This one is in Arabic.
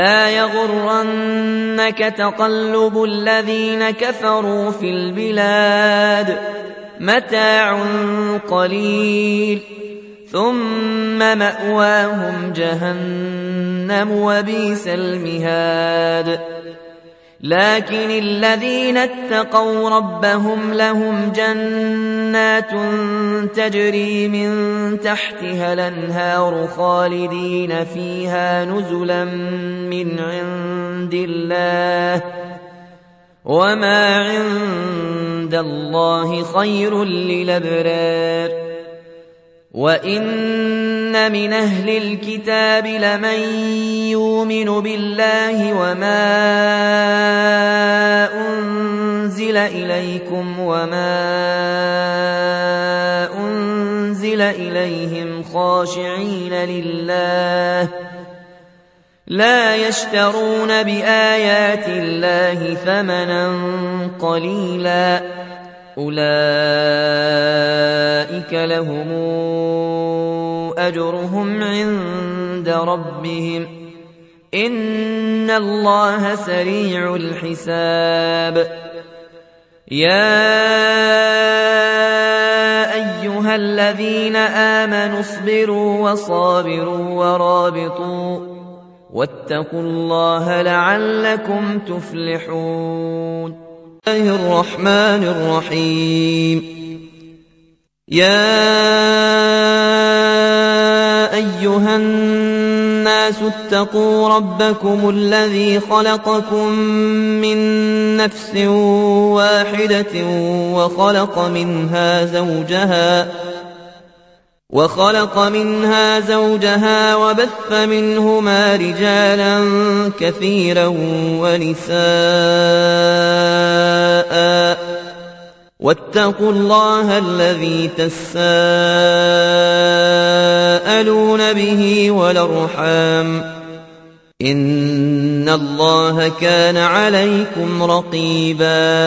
لا يغرنك تقلب الذين كفروا في البلاد متاع قليل ثم مأواهم جهنم وبئس المهاد لكن الذين اتقوا ربهم لهم جنات تجري من تحتها الأنهار خالدين فيها نزلا من عند الله وما عند الله خير للأبرار وإن من أهل الكتاب لمن يؤمن بالله وما أنزل إليكم وما أنزل إليهم خاشعين لله لا يشترون بآيات الله ثمنا قليلا أولئك لهم أجرهم عند ربهم إن الله سريع الحساب يا أيها الذين آمنوا اصبروا وصابروا ورابطوا واتقوا الله لعلكم تفلحون الله الرحمن الرحيم يا أيها الناس اتقوا ربكم الذي خلقكم من نفس واحدة وخلق منها زوجها وبث منهما رجالا كثيرا ونساء واتقوا الله الذي تساءلون به والأرحام إن الله كان عليكم رقيبا